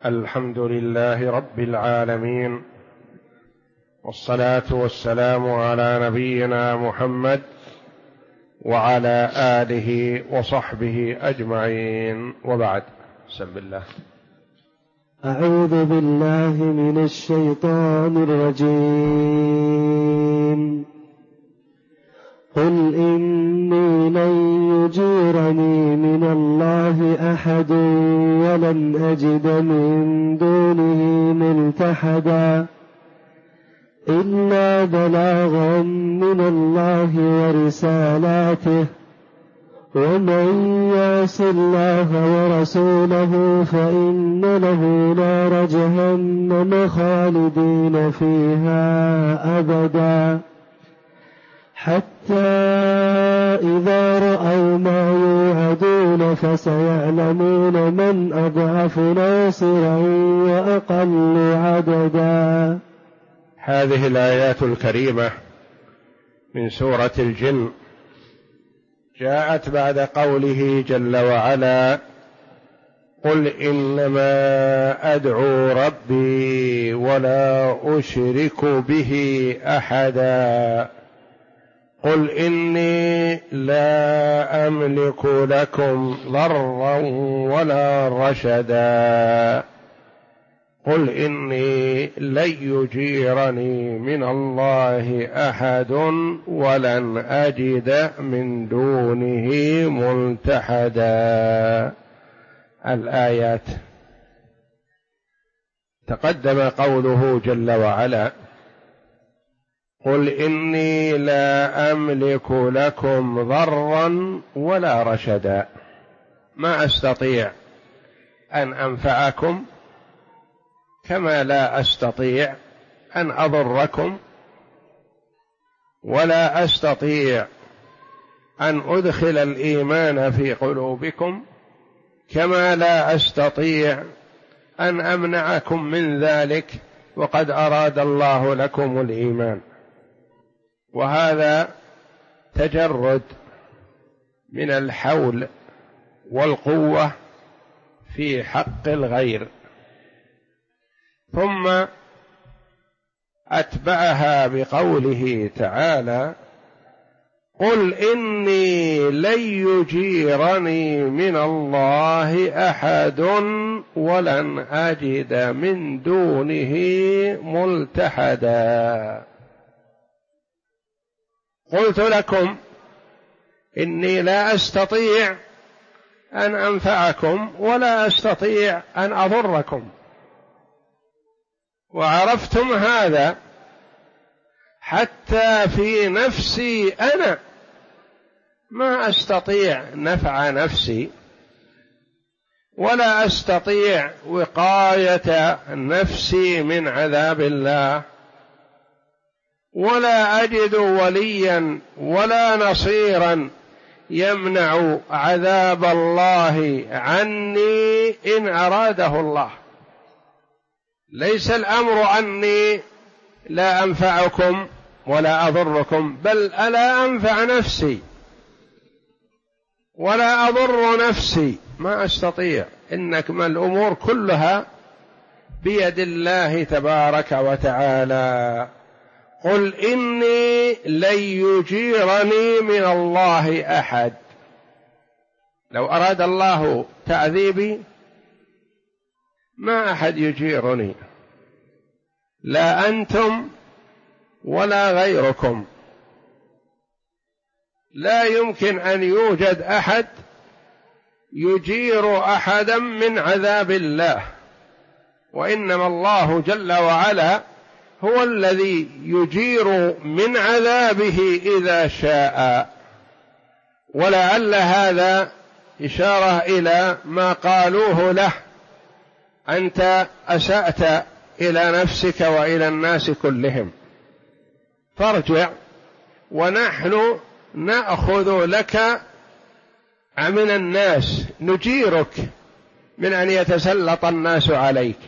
الحمد لله رب العالمين، والصلاة والسلام على نبينا محمد وعلى آله وصحبه أجمعين، وبعد. بسم الله. أعوذ بالله من الشيطان الرجيم. قل إني لن يجيرني من الله أحد ولن أجد من دونه ملتحدا إلا بلاغا من الله ورسالاته، ومن يعص الله ورسوله فإن له نار جهنم خالدين فيها أبدا، حتى إذا رأوا ما يوعدون فسيعلمون من أضعف ناصرا وأقل عددا. هذه الآيات الكريمة من سورة الجن جاءت بعد قوله جل وعلا: قل إنما أدعو ربي ولا أشرك به أحدا، قل إني لا أملك لكم ضرا ولا رشدا، قل إني لن يجيرني من الله أحد ولن أجد من دونه ملتحدا. الآيات. تقدم قوله جل وعلا: قل إني لا أملك لكم ضرا ولا رشدا، ما أستطيع أن أنفعكم كما لا أستطيع أن أضركم، ولا أستطيع أن أدخل الإيمان في قلوبكم كما لا أستطيع أن أمنعكم من ذلك وقد أراد الله لكم الإيمان. وهذا تجرد من الحول والقوة في حق الغير. ثم أتبعها بقوله تعالى: قل إني لن يجيرني من الله أحد ولن أجد من دونه ملتحدا. قلت لكم إني لا أستطيع أن أنفعكم ولا أستطيع أن أضركم، وعرفتم هذا. حتى في نفسي أنا ما أستطيع نفع نفسي، ولا أستطيع وقاية نفسي من عذاب الله، ولا أجد وليا ولا نصيرا يمنع عذاب الله عني إن أراده الله. ليس الأمر أني لا أنفعكم ولا أضركم، بل ألا أنفع نفسي ولا أضر نفسي، ما أستطيع. إنما الأمور كلها بيد الله تبارك وتعالى. قل إني لن يجيرني من الله أحد. لو أراد الله تعذيبي ما أحد يجيرني، لا أنتم ولا غيركم. لا يمكن أن يوجد أحد يجير أحدا من عذاب الله، وإنما الله جل وعلا هو الذي يجير من عذابه إذا شاء. ولعل هذا إشارة إلى ما قالوه له: أنت أسأت إلى نفسك وإلى الناس كلهم، فارجع ونحن نأخذ لك من الناس، نجيرك من أن يتسلط الناس عليك.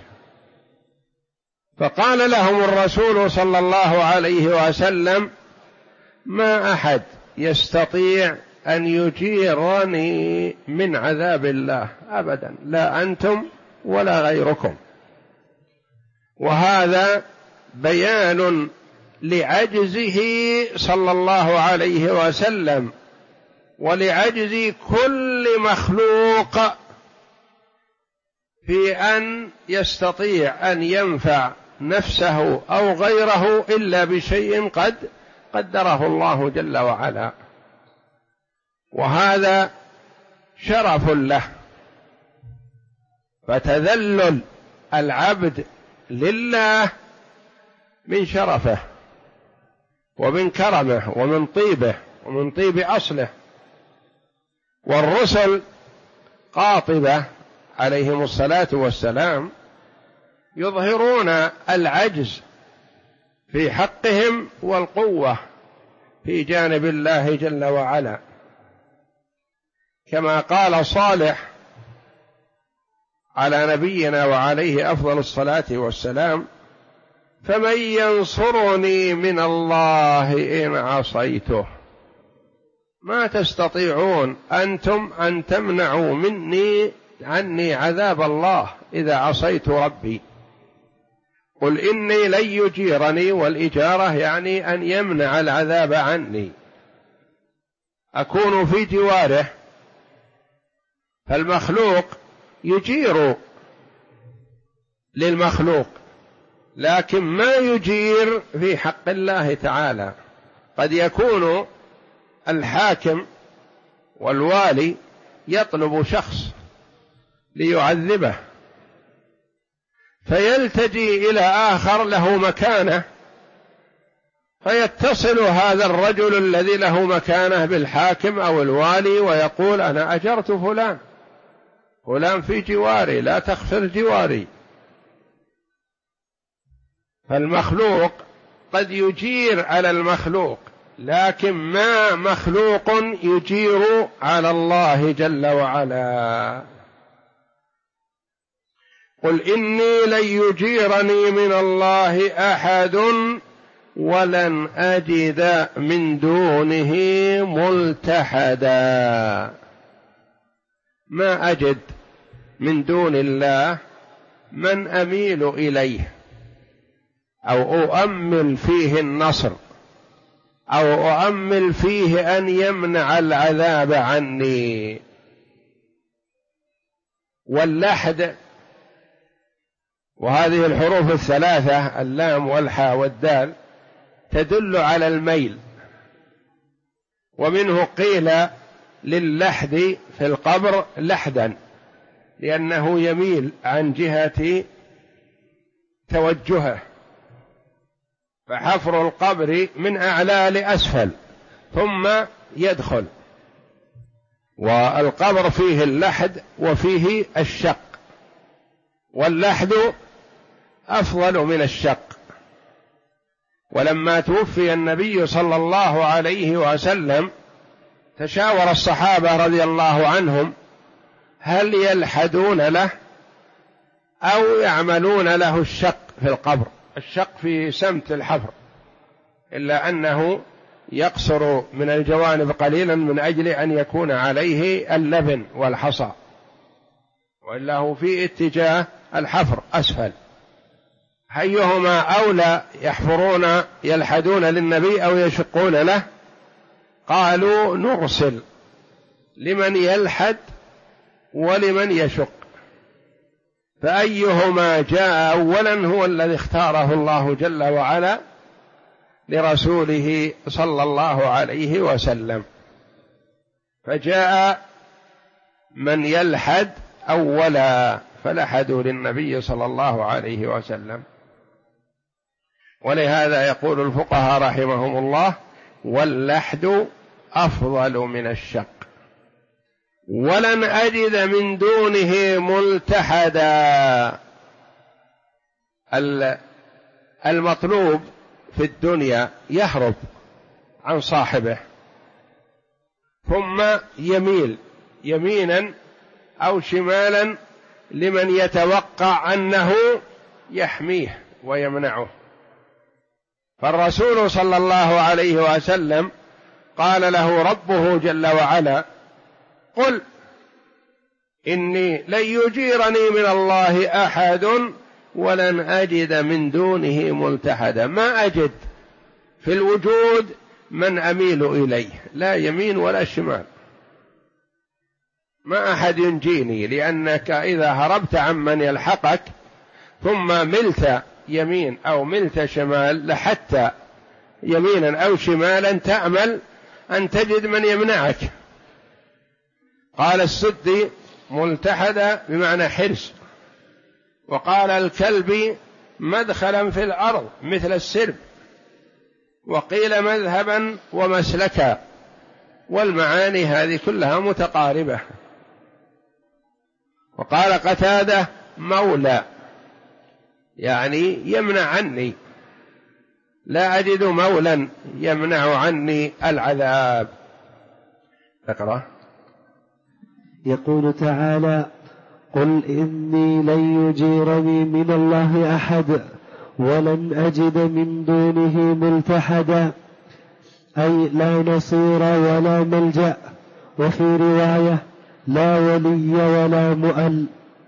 فقال لهم الرسول صلى الله عليه وسلم: ما أحد يستطيع أن يجيرني من عذاب الله أبدا، لا أنتم ولا غيركم. وهذا بيان لعجزه صلى الله عليه وسلم ولعجز كل مخلوق في أن يستطيع أن ينفع نفسه أو غيره إلا بشيء قد قدره الله جل وعلا، وهذا شرف له. فتذلل العبد لله من شرفه ومن كرمه ومن طيبه ومن طيب أصله. والرسل قاطبة عليهم الصلاة والسلام يظهرون العجز في حقهم والقوة في جانب الله جل وعلا، كما قال صالح على نبينا وعليه أفضل الصلاة والسلام: فمن ينصرني من الله إن عصيته. ما تستطيعون أنتم أن تمنعوا عني عذاب الله إذا عصيت ربي. قل إني لن يجيرني، والإجارة يعني أن يمنع العذاب عني، أكون في جواره. فالمخلوق يجير للمخلوق، لكن ما يجير في حق الله تعالى. قد يكون الحاكم والوالي يطلب شخص ليعذبه، فيلتجي إلى آخر له مكانة، فيتصل هذا الرجل الذي له مكانة بالحاكم أو الوالي ويقول: أنا أجرت فلان في جواري، لا تخسر جواري. فالمخلوق قد يجير على المخلوق، لكن ما مخلوق يجير على الله جل وعلا. قل إني لن يجيرني من الله أحد ولن أجد من دونه ملتحدا. ما أجد من دون الله من أميل إليه أو أؤمل فيه النصر أو أؤمل فيه أن يمنع العذاب عني. واللحد، وهذه الحروف الثلاثة اللام والحاء والدال تدل على الميل، ومنه قيل للحد في القبر لحدا لأنه يميل عن جهة توجهه، فحفر القبر من أعلى لأسفل ثم يدخل، والقبر فيه اللحد وفيه الشق، واللحد أفضل من الشق. ولما توفي النبي صلى الله عليه وسلم تشاور الصحابة رضي الله عنهم هل يلحدون له أو يعملون له الشق في القبر. الشق في سمت الحفر، إلا أنه يقصر من الجوانب قليلا من أجل أن يكون عليه اللبن والحصى، وإلا هو في اتجاه الحفر أسفل. أيهما أولى يحفرون يلحدون للنبي أو يشقون له؟ قالوا نرسل لمن يلحد ولمن يشق، فأيهما جاء أولا هو الذي اختاره الله جل وعلا لرسوله صلى الله عليه وسلم، فجاء من يلحد أولا فلحدوا للنبي صلى الله عليه وسلم. ولهذا يقول الفقهاء رحمهم الله: واللحد أفضل من الشق. ولن أجد من دونه ملتحدا. المطلوب في الدنيا يهرب عن صاحبه ثم يميل يمينا أو شمالا لمن يتوقع أنه يحميه ويمنعه. فالرسول صلى الله عليه وسلم قال له ربه جل وعلا: قل إني لن يجيرني من الله أحد ولن أجد من دونه ملتحدا، ما أجد في الوجود من أميل إليه، لا يمين ولا شمال، ما أحد ينجيني، لأنك إذا هربت عمن يلحقك ثم ملت يمين أو ملت شمال لحتى يمينا أو شمالا تأمل أن تجد من يمنعك. قال السدي ملتحدا بمعنى حرص، وقال الكلب مدخلا في الأرض مثل السرب، وقيل مذهبا ومسلكا، والمعاني هذه كلها متقاربة. وقال قتادة مولى، يعني يمنع عني، لا أجد مولا يمنع عني العذاب. اقرأ. يقول تعالى: قل إني لن يجيرني من الله أحد ولن أجد من دونه ملتحدا، أي لا نصير ولا ملجأ، وفي رواية لا ولي ولا مؤل،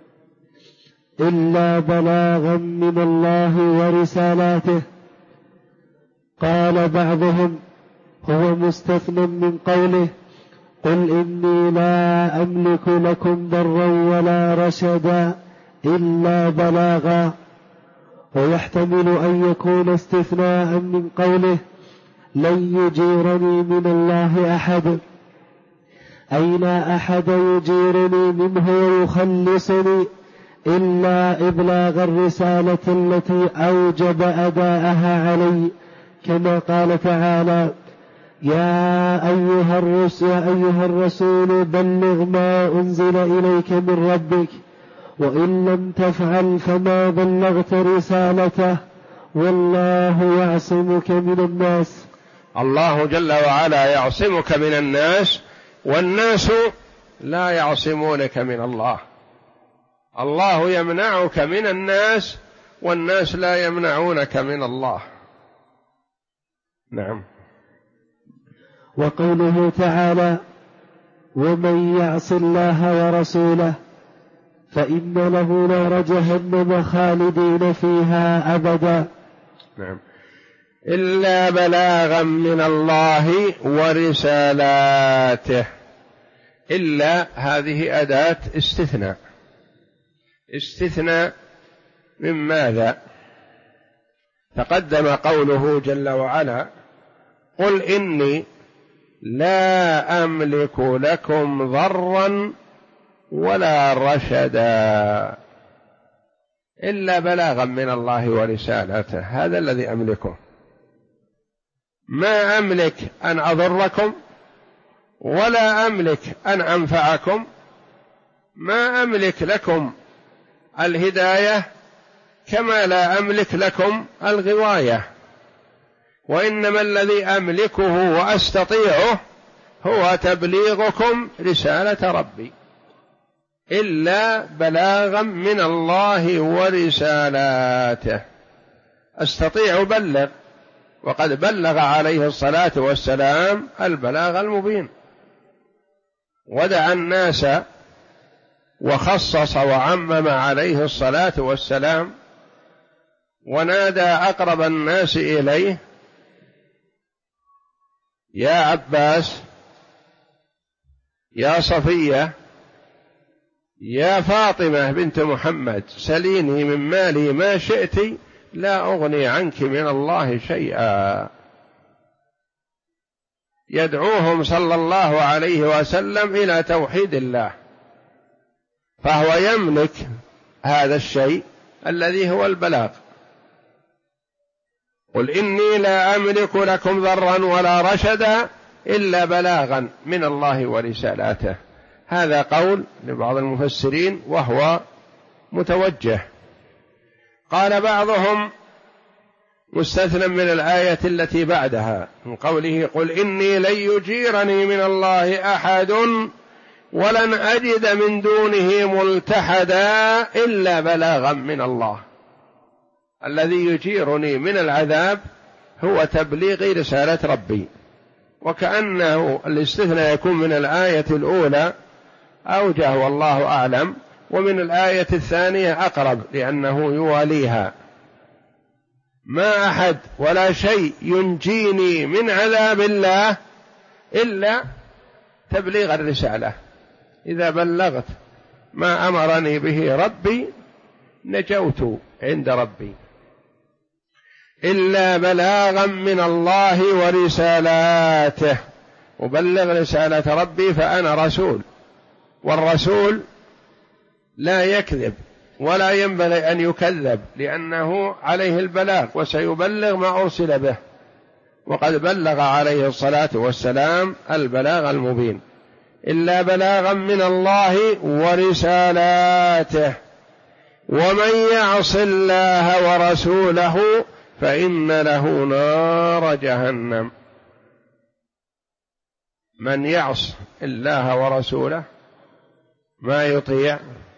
إلا بلاغا من الله ورسالاته. قال بعضهم هو مستثنى من قوله: قل إني لا أملك لكم ضرا ولا رشدا إلا بلاغا، ويحتمل أن يكون استثناء من قوله: لن يجيرني من الله أحد، أي لا أحد يجيرني منه ويخلصني إلا إبلاغ الرسالة التي أوجب أداءها علي، كما قال تعالى: يا أيها الرسول بلغ ما أنزل إليك من ربك، وإن لم تفعل فما بلغت رسالته، والله يعصمك من الناس. الله جل وعلا يعصمك من الناس، والناس لا يعصمونك من الله. الله يمنعك من الناس، والناس لا يمنعونك من الله. نعم. وقوله تعالى: ومن يعص الله ورسوله فإن له نار جهنم خالدين فيها أبدا. نعم. إلا بلاغا من الله ورسالاته. إلا هذه أداة استثناء. استثناء من ماذا؟ تقدم قوله جل وعلا: قل إني لا أملك لكم ضرا ولا رشدا إلا بلاغا من الله ورسالته، هذا الذي أملكه. ما أملك أن أضركم ولا أملك أن أنفعكم، ما أملك لكم الهداية كما لا أملك لكم الغواية، وإنما الذي أملكه وأستطيعه هو تبليغكم رسالة ربي، إلا بلاغا من الله ورسالاته. أستطيع بلغ، وقد بلغ عليه الصلاة والسلام البلاغ المبين، ودعا الناس وخصص وعمم عليه الصلاة والسلام، ونادى أقرب الناس إليه: يا عباس، يا صفية، يا فاطمة بنت محمد، سليني من مالي ما شئت لا أغني عنك من الله شيئا. يدعوهم صلى الله عليه وسلم إلى توحيد الله، فهو يملك هذا الشيء الذي هو البلاغ. قل إني لا أملك لكم ضرا ولا رشدا إلا بلاغا من الله ورسالاته. هذا قول لبعض المفسرين وهو متوجه. قال بعضهم مستثنى من الآية التي بعدها من قوله: قل إني لن يجيرني من الله أحد ولن أجد من دونه ملتحدا إلا بلاغا من الله. الذي يجيرني من العذاب هو تبليغ رسالة ربي، وكأنه الاستثناء يكون من الآية الأولى أوجه والله أعلم، ومن الآية الثانية أقرب لأنه يواليها. ما أحد ولا شيء ينجيني من عذاب الله إلا تبليغ الرسالة، إذا بلغت ما أمرني به ربي نجوت عند ربي، إلا بلاغا من الله ورسالاته، أبلغ رسالة ربي فأنا رسول، والرسول لا يكذب ولا ينبغي أن يكذب لأنه عليه البلاغ وسيبلغ ما أرسل به، وقد بلغ عليه الصلاة والسلام البلاغ المبين. إلا بلاغا من الله ورسالاته، ومن يعص الله ورسوله فإن له نار جهنم. من يعص الله ورسوله ما يطيع،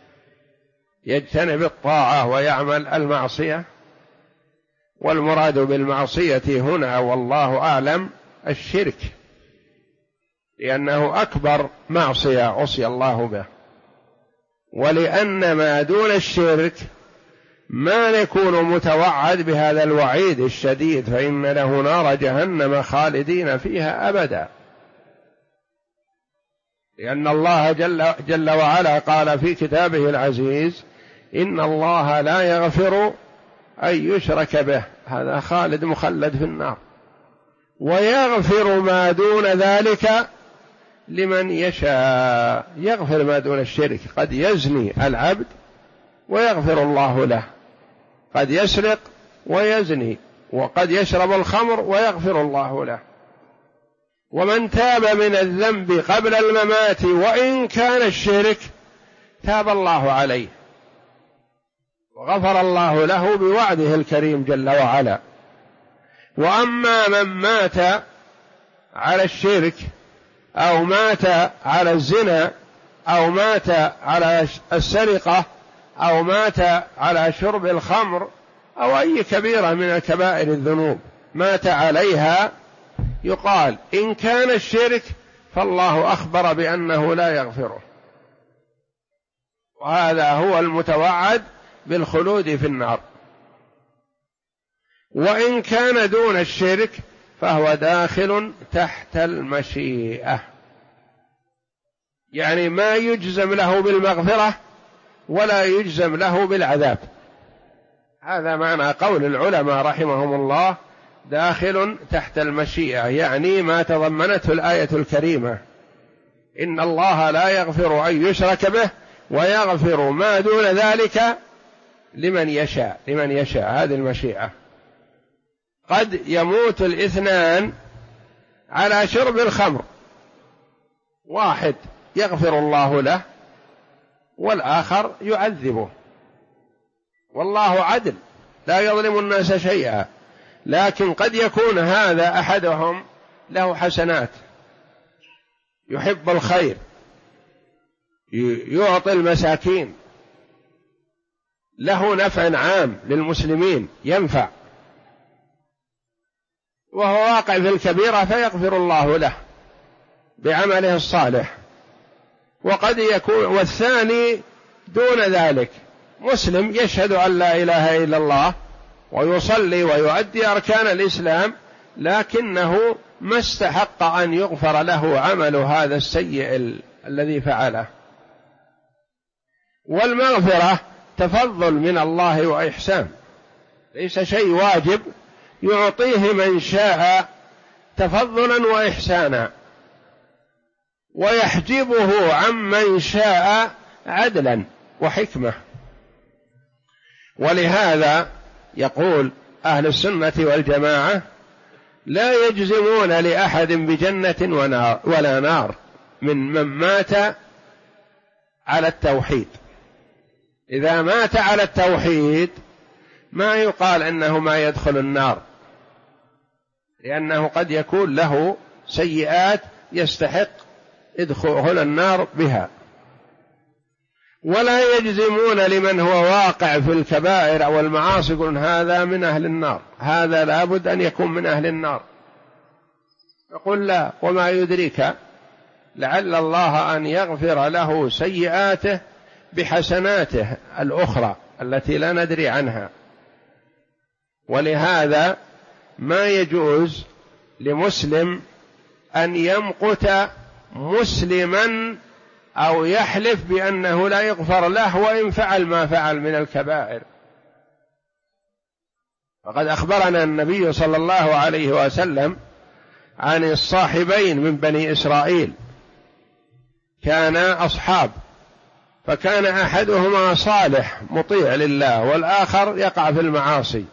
يجتنب الطاعة ويعمل المعصية، والمراد بالمعصية هنا والله أعلم الشرك، لأنه أكبر معصية عصي الله به، ولأن ما دون الشرك ما يكون متوعد بهذا الوعيد الشديد، فإن له نار جهنم خالدين فيها أبدا، لأن الله جل وعلا قال في كتابه العزيز: إن الله لا يغفر أن يشرك به، هذا خالد مخلد في النار، ويغفر ما دون ذلك لمن يشاء. يغفر ما دون الشرك، قد يزني العبد ويغفر الله له، قد يسرق ويزني، وقد يشرب الخمر ويغفر الله له. ومن تاب من الذنب قبل الممات وإن كان الشرك تاب الله عليه وغفر الله له بوعده الكريم جل وعلا. وأما من مات على الشرك أو مات على الزنا أو مات على السرقة أو مات على شرب الخمر أو أي كبيرة من الكبائر الذنوب مات عليها، يقال إن كان الشرك فالله أخبر بأنه لا يغفره، وهذا هو المتوعد بالخلود في النار. وإن كان دون الشرك فهو داخل تحت المشيئة، يعني ما يجزم له بالمغفرة ولا يجزم له بالعذاب. هذا معنى قول العلماء رحمهم الله: داخل تحت المشيئة، يعني ما تضمنته الآية الكريمة: إن الله لا يغفر أن يشرك به ويغفر ما دون ذلك لمن يشاء. لمن يشاء هذه المشيئة. قد يموت الاثنان على شرب الخمر، واحد يغفر الله له والآخر يعذبه، والله عدل لا يظلم الناس شيئا، لكن قد يكون هذا أحدهم له حسنات، يحب الخير، يعطي المساكين، له نفع عام للمسلمين ينفع، وهو واقع في الكبيرة فيغفر الله له بعمله الصالح. وقد يكون والثاني دون ذلك، مسلم يشهد أن لا إله إلا الله ويصلي ويؤدي أركان الإسلام، لكنه ما استحق أن يغفر له عمل هذا السيء الذي فعله. والمغفرة تفضل من الله وإحسان، ليس شيء واجب، يعطيه من شاء تفضلا وإحسانا، ويحجبه عمن شاء عدلا وحكمة. ولهذا يقول أهل السنة والجماعة: لا يجزمون لأحد بجنة ولا نار من مات على التوحيد. إذا مات على التوحيد ما يقال أنه ما يدخل النار، لأنه قد يكون له سيئات يستحق يدخل النار بها. ولا يجزمون لمن هو واقع في الكبائر أو المعاصي يقولون هذا من أهل النار، هذا لابد أن يكون من أهل النار. يقول لا، وما يدريك لعل الله أن يغفر له سيئاته بحسناته الأخرى التي لا ندري عنها. ولهذا ما يجوز لمسلم أن يمقت مسلما أو يحلف بأنه لا يغفر له وإن فعل ما فعل من الكبائر. فقد أخبرنا النبي صلى الله عليه وسلم عن الصاحبين من بني إسرائيل، كانا أصحاب، فكان أحدهما صالح مطيع لله والآخر يقع في المعاصي،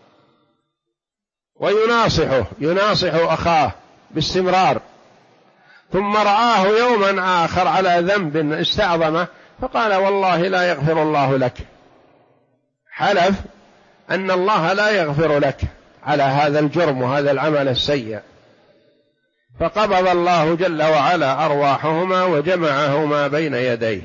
يناصح أخاه باستمرار، ثم رآه يوما آخر على ذنب استعظمه فقال والله لا يغفر الله لك، حلف أن الله لا يغفر لك على هذا الجرم وهذا العمل السيء، فقبض الله جل وعلا أرواحهما وجمعهما بين يديه.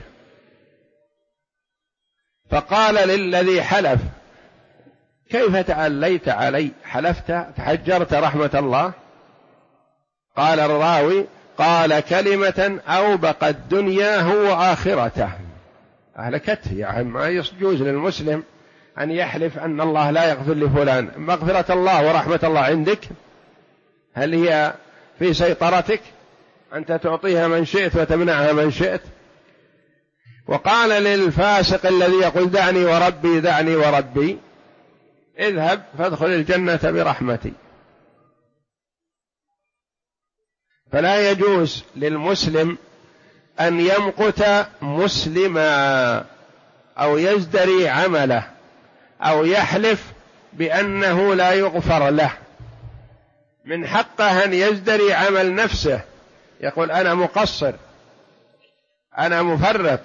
فقال للذي حلف كيف تعليت علي؟ حلفت تحجرت رحمة الله؟ قال الراوي قال كلمة أوبقت دنياه وآخرته، أهلكته. يعني ما يجوز للمسلم أن يحلف أن الله لا يغفر لفلان. مغفرة الله ورحمة الله عندك؟ هل هي في سيطرتك أنت تعطيها من شئت وتمنعها من شئت؟ وقال للفاسق الذي يقول دعني وربي دعني وربي اذهب فادخل الجنة برحمتي. فلا يجوز للمسلم أن يمقت مسلما أو يزدري عمله أو يحلف بأنه لا يغفر له. من حقه أن يزدري عمل نفسه، يقول أنا مقصر، أنا مفرط،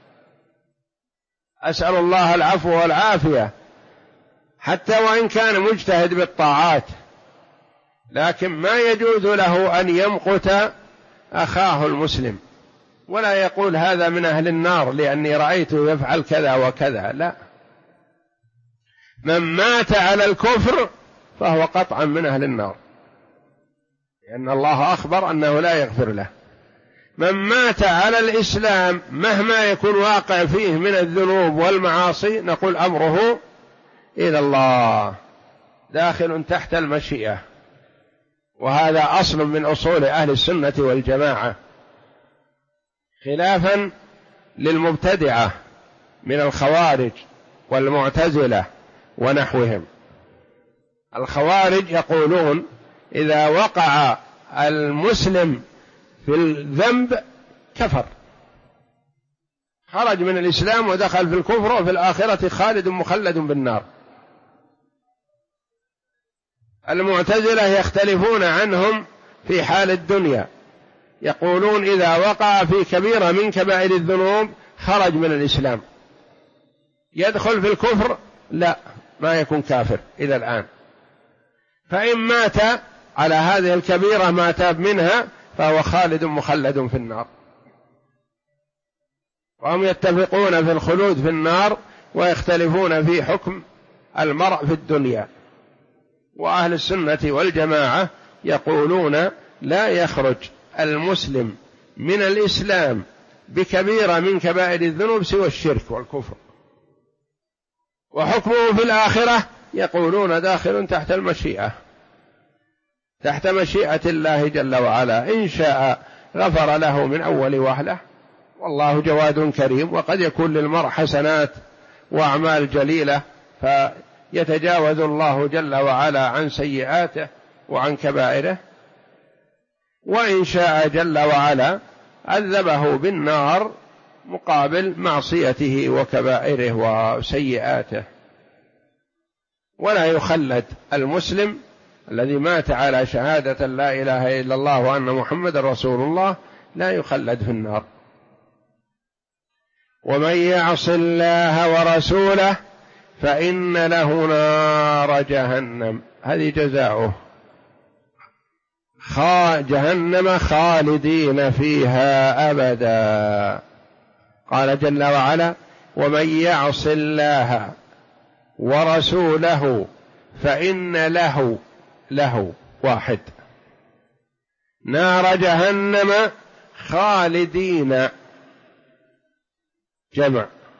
أسأل الله العفو والعافية، حتى وإن كان مجتهد بالطاعات، لكن ما يجوز له أن يمقت أخاه المسلم، ولا يقول هذا من أهل النار لأني رأيته يفعل كذا وكذا. لا، من مات على الكفر فهو قطعا من أهل النار، لأن الله أخبر أنه لا يغفر له. من مات على الإسلام مهما يكون واقع فيه من الذنوب والمعاصي نقول أمره إلى الله، داخل تحت المشيئة، وهذا أصل من أصول أهل السنة والجماعة، خلافا للمبتدعة من الخوارج والمعتزلة ونحوهم. الخوارج يقولون إذا وقع المسلم في الذنب كفر، خرج من الإسلام ودخل في الكفر، وفي الآخرة خالد مخلد بالنار. المعتزلة يختلفون عنهم في حال الدنيا، يقولون إذا وقع في كبيرة من كبائر الذنوب خرج من الإسلام، يدخل في الكفر لا، ما يكون كافر إلى الآن، فإن مات على هذه الكبيرة ما تاب منها فهو خالد مخلد في النار. وهم يتفقون في الخلود في النار ويختلفون في حكم المرء في الدنيا. وأهل السنة والجماعة يقولون لا يخرج المسلم من الإسلام بكبيرة من كبائر الذنوب سوى الشرك والكفر، وحكمه في الآخرة يقولون داخل تحت المشيئة، تحت مشيئة الله جل وعلا، إن شاء غفر له من أول وهلة، والله جواد كريم. وقد يكون للمرء حسنات وأعمال جليلة فيتجاوز الله جل وعلا عن سيئاته وعن كبائره، وإن شاء جل وعلا عذبه بالنار مقابل معصيته وكبائره وسيئاته. ولا يخلد المسلم الذي مات على شهادة لا إله إلا الله وأن محمد رسول الله، لا يخلد في النار. ومن يعص الله ورسوله فإن له نار جهنم، هذه جزاؤه، جهنم خالدين فيها أبدا. قال جل وعلا ومن يعص الله ورسوله فإن له واحد نار جهنم خالدين، جمع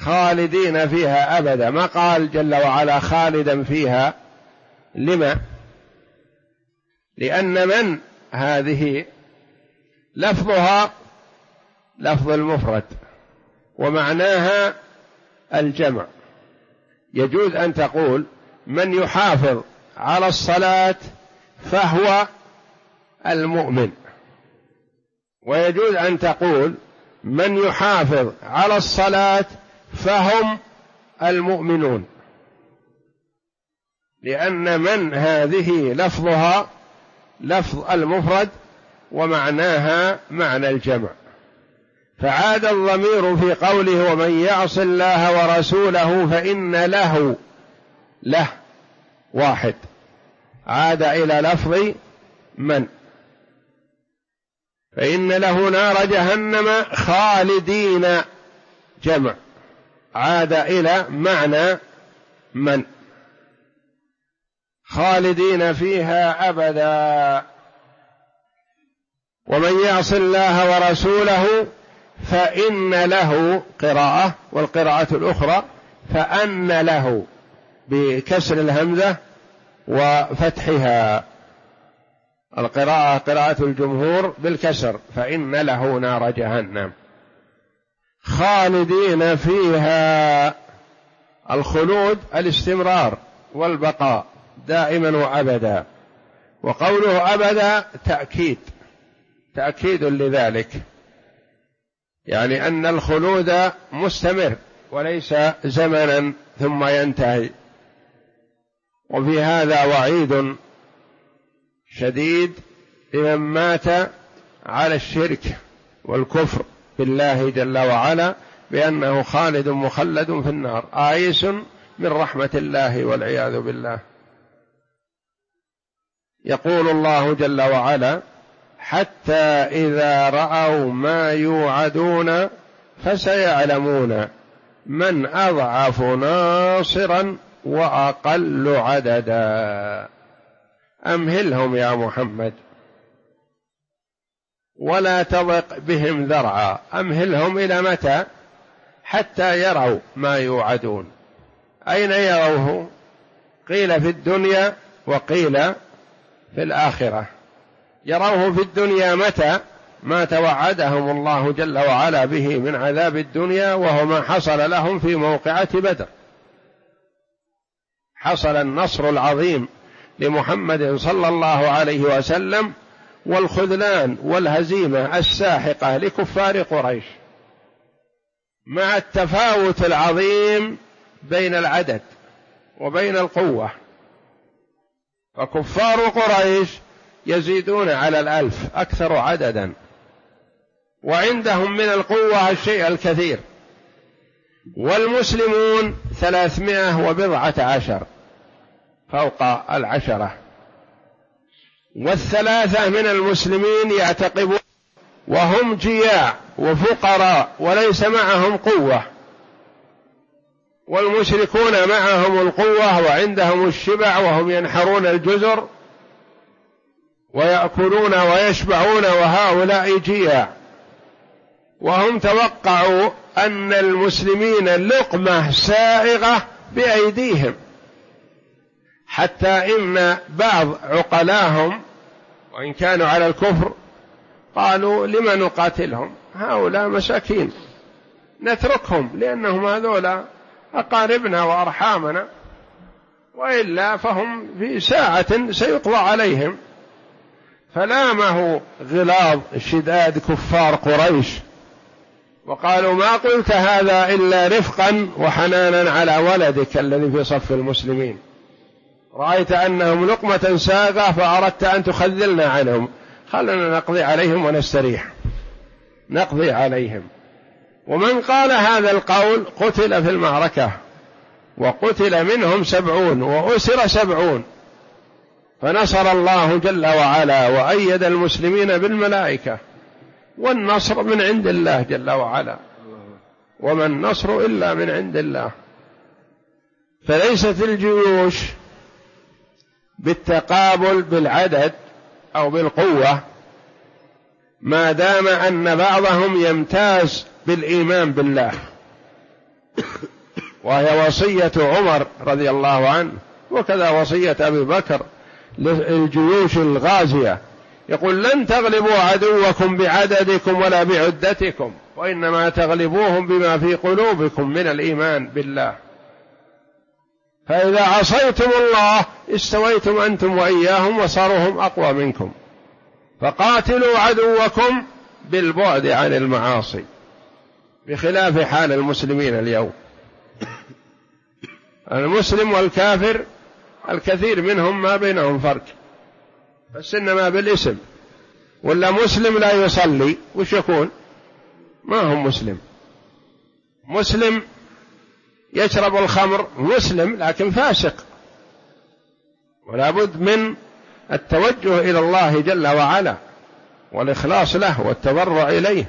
خالدين فيها أبدا، ما قال جل وعلا خالدا فيها. لما؟ لأن من هذه لفظها لفظ المفرد ومعناها الجمع. يجوز أن تقول من يحافظ على الصلاة فهو المؤمن، ويجوز أن تقول من يحافظ على الصلاة فهم المؤمنون، لأن من هذه لفظها لفظ المفرد ومعناها معنى الجمع. فعاد الضمير في قوله ومن يعص الله ورسوله فإن له واحد، عاد إلى لفظ من، فإن له نار جهنم خالدين جمع، عاد إلى معنى من، خالدين فيها أبدا. ومن يعص الله ورسوله فإن له قراءة، والقراءة الأخرى فأن له بكسر الهمزة وفتحها، القراءة قراءة الجمهور بالكسر، فإن له نار جهنم خالدين فيها. الخلود الاستمرار والبقاء دائما وأبدا، وقوله أبدا تأكيد لذلك، يعني أن الخلود مستمر وليس زمنا ثم ينتهي. وفي هذا وعيد شديد لمن مات على الشرك والكفر بالله جل وعلا بأنه خالد مخلد في النار آيس من رحمة الله والعياذ بالله. يقول الله جل وعلا حتى إذا رأوا ما يوعدون فسيعلمون من أضعف ناصرا وأقل عددا. أمهلهم يا محمد ولا تضق بهم ذرعا، أمهلهم إلى متى؟ حتى يروا ما يوعدون. أين يروه؟ قيل في الدنيا وقيل في الآخرة. يروه في الدنيا متى؟ ما توعدهم الله جل وعلا به من عذاب الدنيا، وهو ما حصل لهم في موقعة بدر. حصل النصر العظيم لمحمد صلى الله عليه وسلم والخذلان والهزيمة الساحقة لكفار قريش، مع التفاوت العظيم بين العدد وبين القوة. فكفار قريش يزيدون على 1000 أكثر عددا، وعندهم من القوة الشيء الكثير، والمسلمون 310 فوق 10. والثلاثة من المسلمين يعتقبون وهم جياع وفقراء وليس معهم قوة، والمشركون معهم القوة وعندهم الشبع وهم ينحرون الجزر ويأكلون ويشبعون، وهؤلاء جياع. وهم توقعوا أن المسلمين لقمة سائغة بأيديهم، حتى إن بعض عقلاهم وإن كانوا على الكفر قالوا لما نقاتلهم، هؤلاء مساكين نتركهم لأنهم هذولا أقاربنا وأرحامنا، وإلا فهم في ساعة سيقضى عليهم. فلامه غلاظ شداد كفار قريش وقالوا ما قلت هذا إلا رفقا وحنانا على ولدك الذي في صف المسلمين، رأيت أنهم لقمة ساغة فأردت أن تخذلنا عنهم، خلنا نقضي عليهم ونستريح، نقضي عليهم. ومن قال هذا القول قتل في المعركة، وقتل منهم 70 وأسر 70. فنصر الله جل وعلا وأيد المسلمين بالملائكة، والنصر من عند الله جل وعلا، وما النصر إلا من عند الله. فليست الجيوش بالتقابل بالعدد أو بالقوة، ما دام أن بعضهم يمتاز بالإيمان بالله وهي وصية عمر رضي الله عنه، وكذا وصية أبي بكر للجيوش الغازية، يقول: لن تغلبوا عدوكم بعددكم ولا بعدتكم، وإنما تغلبوهم بما في قلوبكم من الإيمان بالله. فإذا عصيتم الله استويتم أنتم وإياهم وصاروا هم أقوى منكم. فقاتلوا عدوكم بالبعد عن المعاصي، بخلاف حال المسلمين اليوم. المسلم والكافر الكثير منهم ما بينهم فرق، بس إنما بالاسم. ولا مسلم لا يصلي وش يكون؟ ما هم مسلم. مسلم يشرب الخمر، مسلم لكن فاسق، ولا بد من التوجه إلى الله جل وعلا والإخلاص له والتضرع إليه.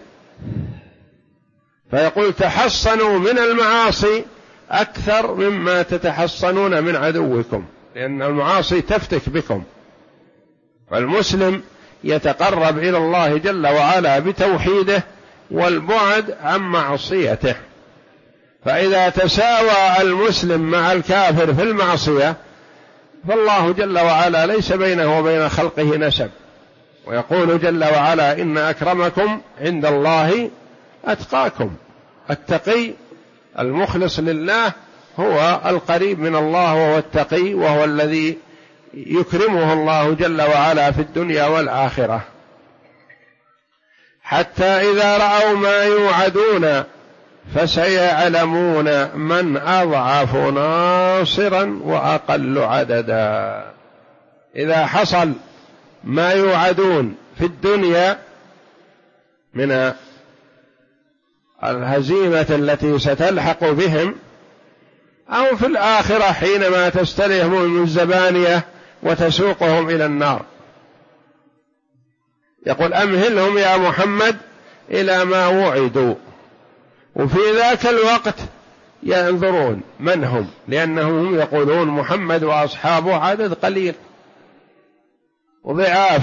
فيقول: تحصنوا من المعاصي أكثر مما تتحصنون من عدوكم، لأن المعاصي تفتك بكم. فالمسلم يتقرب إلى الله جل وعلا بتوحيده والبعد عن معصيته. فإذا تساوى المسلم مع الكافر في المعصية فالله جل وعلا ليس بينه وبين خلقه نسب، ويقول جل وعلا: إن أكرمكم عند الله أتقاكم. التقي المخلص لله هو القريب من الله، وهو التقي، وهو الذي يكرمه الله جل وعلا في الدنيا والآخرة. حتى إذا رأوا ما يوعدون فسيعلمون من أضعف ناصرا وأقل عددا. إذا حصل ما يوعدون في الدنيا من الهزيمة التي ستلحق بهم، أو في الآخرة حينما تستلهمهم الزبانية وتسوقهم إلى النار، يقول: أمهلهم يا محمد إلى ما وعدوا. وفي ذاك الوقت ينظرون من هم، لأنهم يقولون محمد وأصحابه عدد قليل وضعاف،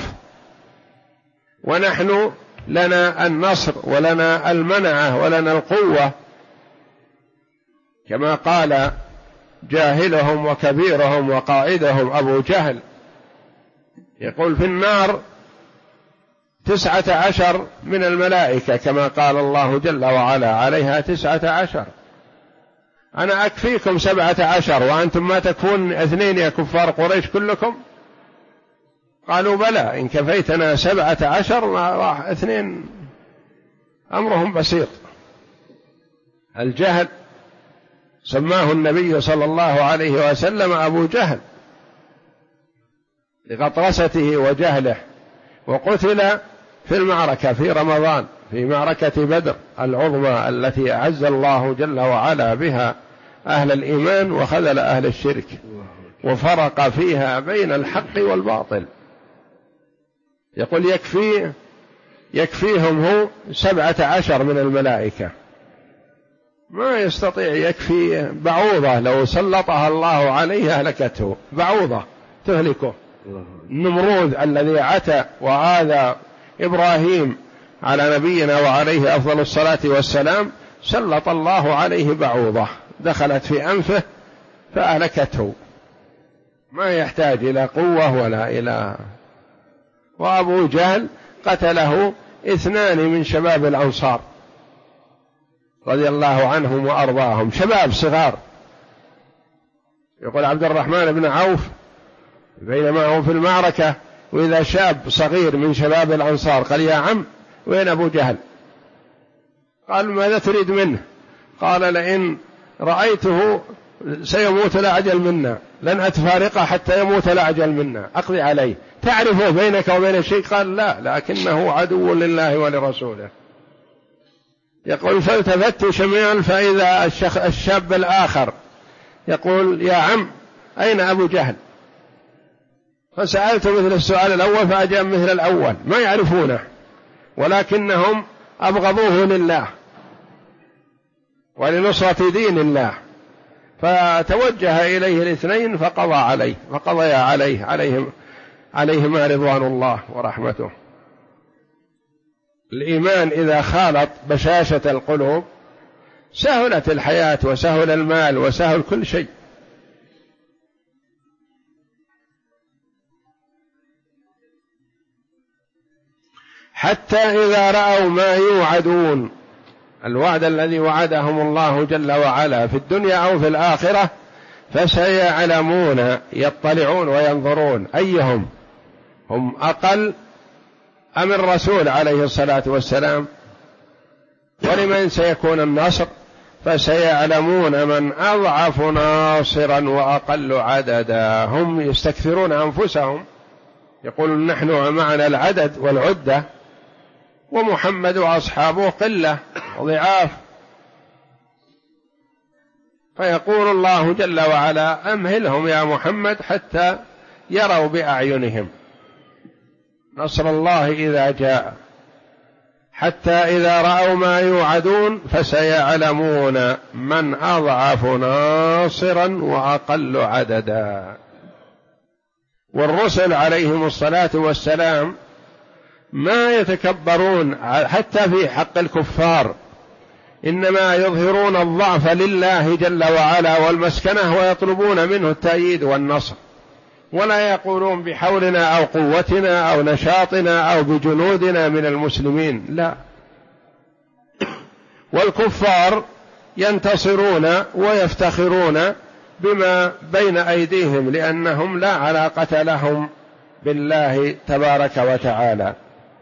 ونحن لنا النصر ولنا المنعة ولنا القوة، كما قال جاهلهم وكبيرهم وقائدهم أبو جهل، يقول: في النار 19 من الملائكة، كما قال الله جل وعلا عليها 19. أنا أكفيكم 17 وأنتم ما تكفون 2 يا كفار قريش كلكم؟ قالوا: بلى، إن كفيتنا 17 راح 2 أمرهم بسيط. الجهل سماه النبي صلى الله عليه وسلم أبو جهل لغطرسته وجهله، وقتل في المعركة في رمضان، في معركة بدر العظمى التي أعز الله جل وعلا بها أهل الإيمان وخذل أهل الشرك، وفرق فيها بين الحق والباطل. يقول: يكفيهم هو 17 من الملائكة، ما يستطيع يكفي بعوضة لو سلطها الله عليه أهلكته، بعوضة تهلكه. النمرود الذي عتى وآذى إبراهيم على نبينا وعليه أفضل الصلاة والسلام، سلط الله عليه بعوضة دخلت في أنفه فأهلكته، ما يحتاج إلى قوة ولا إلى. وأبو جهل قتله 2 من شباب الأنصار رضي الله عنهم وأرضاهم، شباب صغار. يقول عبد الرحمن بن عوف: بينما هو في المعركة وإذا شاب صغير من شباب الأنصار قال: يا عم، وين أبو جهل؟ قال: ماذا تريد منه؟ قال: لئن رأيته سيموت لأجل منا لن أتفارقه حتى يموت لأجل منا، أقضي عليه. تعرفه بينك وبين شيء؟ قال: لا، لكنه عدو لله ولرسوله. يقول: فالتفت شميعا فإذا الشاب الآخر يقول: يا عم، أين أبو جهل؟ فسألت مثل السؤال الأول فأجاب مثل الأول، ما يعرفونه ولكنهم أبغضوه لله ولنصرة دين الله، فتوجه إليه 2 فقضيا عليهما رضوان الله ورحمته. الإيمان إذا خالط بشاشة القلوب سهلت الحياة وسهل المال وسهل كل شيء. حتى إذا رأوا ما يوعدون، الوعد الذي وعدهم الله جل وعلا في الدنيا أو في الآخرة، فسيعلمون، يطلعون وينظرون أيهم هم أقل أم الرسول عليه الصلاة والسلام، ولمن سيكون النصر، فسيعلمون من أضعف ناصرا وأقل عددا. هم يستكثرون أنفسهم، يقولون نحن معنا العدد والعدة ومحمد وأصحابه قلة ضعاف، فيقول الله جل وعلا أمهلهم يا محمد حتى يروا بأعينهم نصر الله إذا جاء، حتى إذا رأوا ما يوعدون فسيعلمون من أضعف ناصرا وأقل عددا. والرسل عليهم الصلاة والسلام ما يتكبرون حتى في حق الكفار، إنما يظهرون الضعف لله جل وعلا والمسكنة، ويطلبون منه التأييد والنصر، ولا يقولون بحولنا أو قوتنا أو نشاطنا أو بجنودنا من المسلمين، لا. والكفار ينتصرون ويفتخرون بما بين أيديهم، لأنهم لا علاقة لهم بالله تبارك وتعالى.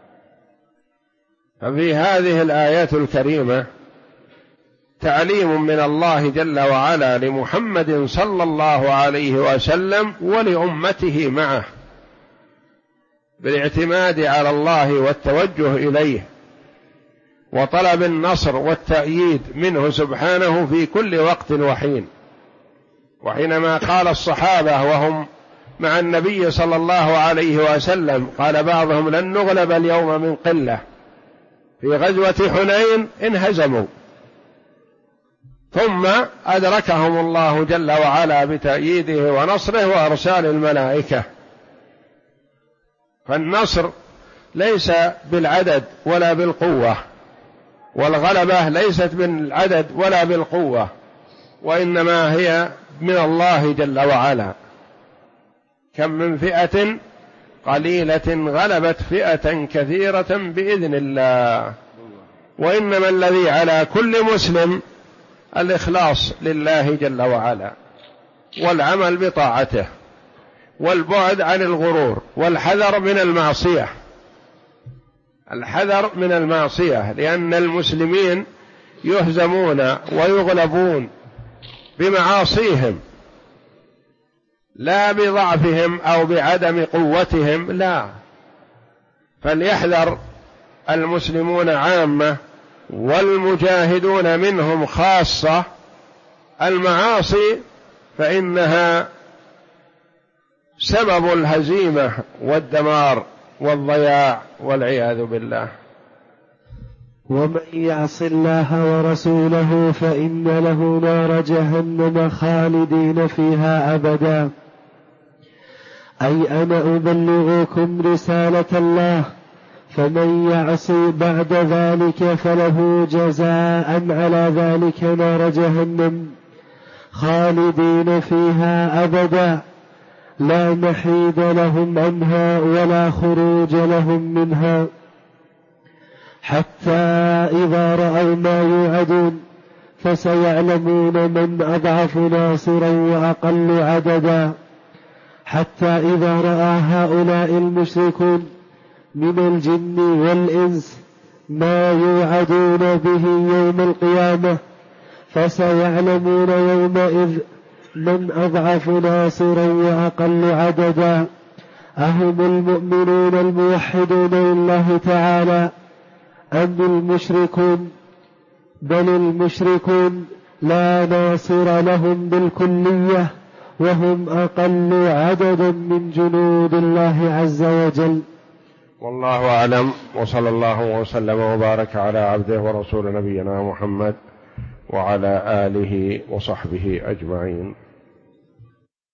ففي هذه الآيات الكريمة تعليم من الله جل وعلا لمحمد صلى الله عليه وسلم ولأمته معه بالاعتماد على الله والتوجه إليه وطلب النصر والتأييد منه سبحانه في كل وقت وحين. وحينما قال الصحابة وهم مع النبي صلى الله عليه وسلم، قال بعضهم لن نغلب اليوم من قلة، في غزوة حنين انهزموا، ثم أدركهم الله جل وعلا بتأييده ونصره وأرسال الملائكة. فالنصر ليس بالعدد ولا بالقوة، والغلبة ليست بالعدد ولا بالقوة، وإنما هي من الله جل وعلا. كم من فئة قليلة غلبت فئة كثيرة بإذن الله. وإنما الذي على كل مسلم الإخلاص لله جل وعلا، والعمل بطاعته، والبعد عن الغرور، والحذر من المعصية، الحذر من المعصية، لأن المسلمين يهزمون ويغلبون بمعاصيهم لا بضعفهم أو بعدم قوتهم، لا. فليحذر المسلمون عامة والمجاهدون منهم خاصة المعاصي، فإنها سبب الهزيمة والدمار والضياع والعياذ بالله. ومن يعص الله ورسوله فإن له نار جهنم خالدين فيها أبدا. أي أنا أبلغكم رسالة الله، فمن يعصي بعد ذلك فله جزاء على ذلك نار جهنم خالدين فيها أبدا، لا محيد لهم عنها ولا خروج لهم منها، حتى إذا رأوا ما يوعدون فسيعلمون من أضعف ناصرا وأقل عددا. حتى إذا رأى هؤلاء المشركون من الجن والإنس ما يوعدون به يوم القيامة فسيعلمون يومئذ من أضعف ناصرا وأقل عددا، أهم المؤمنون الموحدون لله تعالى أم المشركون؟ بل المشركون لا ناصر لهم بالكلية، وهم أقل عددا من جنود الله عز وجل. والله أعلم، وصلى الله وسلم وبارك على عبده ورسول نبينا محمد وعلى آله وصحبه أجمعين.